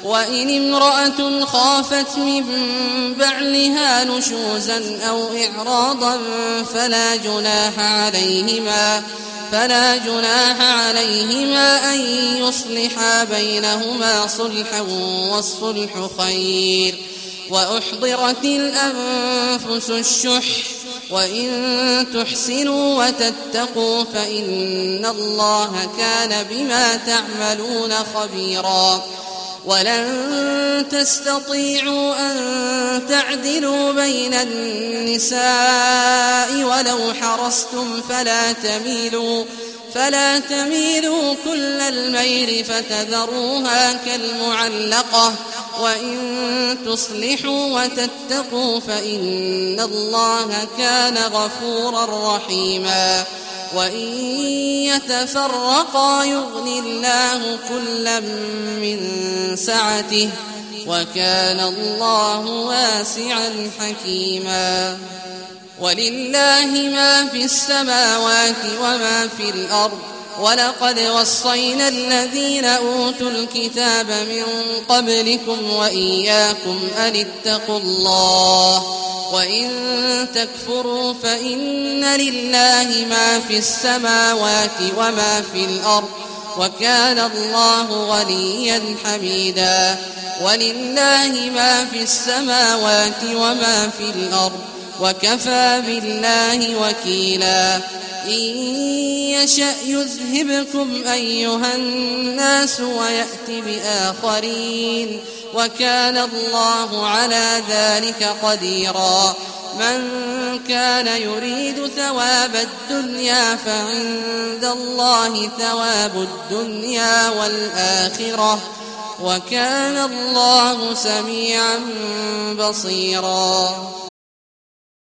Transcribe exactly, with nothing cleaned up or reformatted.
وإن امرأة خافت من بعلها نشوزا أو إعراضا فلا جناح عليهما فلا جناح عليهما أن يصلحا بينهما صلحا والصلح خير. وأحضرت الأنفس الشح وإن تحسنوا وتتقوا فإن الله كان بما تعملون خبيرا. ولن تستطيعوا أن تعدلوا بين النساء ولو حرصتم فلا تميلوا فلا تميلوا كل الميل فتذروها كالمعلقة. وإن تصلحوا وتتقوا فإن الله كان غفورا رحيما. وإن يتفرقا يغني الله كلا من سعته وكان الله واسعا حكيما. ولله ما في السماوات وما في الأرض ولقد وصينا الذين أوتوا الكتاب من قبلكم وإياكم أن اتقوا الله وإن تكفروا فإن لله ما في السماوات وما في الأرض وكان الله غنيا حميدا. ولله ما في السماوات وما في الأرض وكفى بالله وكيلا. إن يشأ يذهبكم أيها الناس ويأت بآخرين وكان الله على ذلك قديرا. من كان يريد ثواب الدنيا فعند الله ثواب الدنيا والآخرة وكان الله سميعا بصيرا.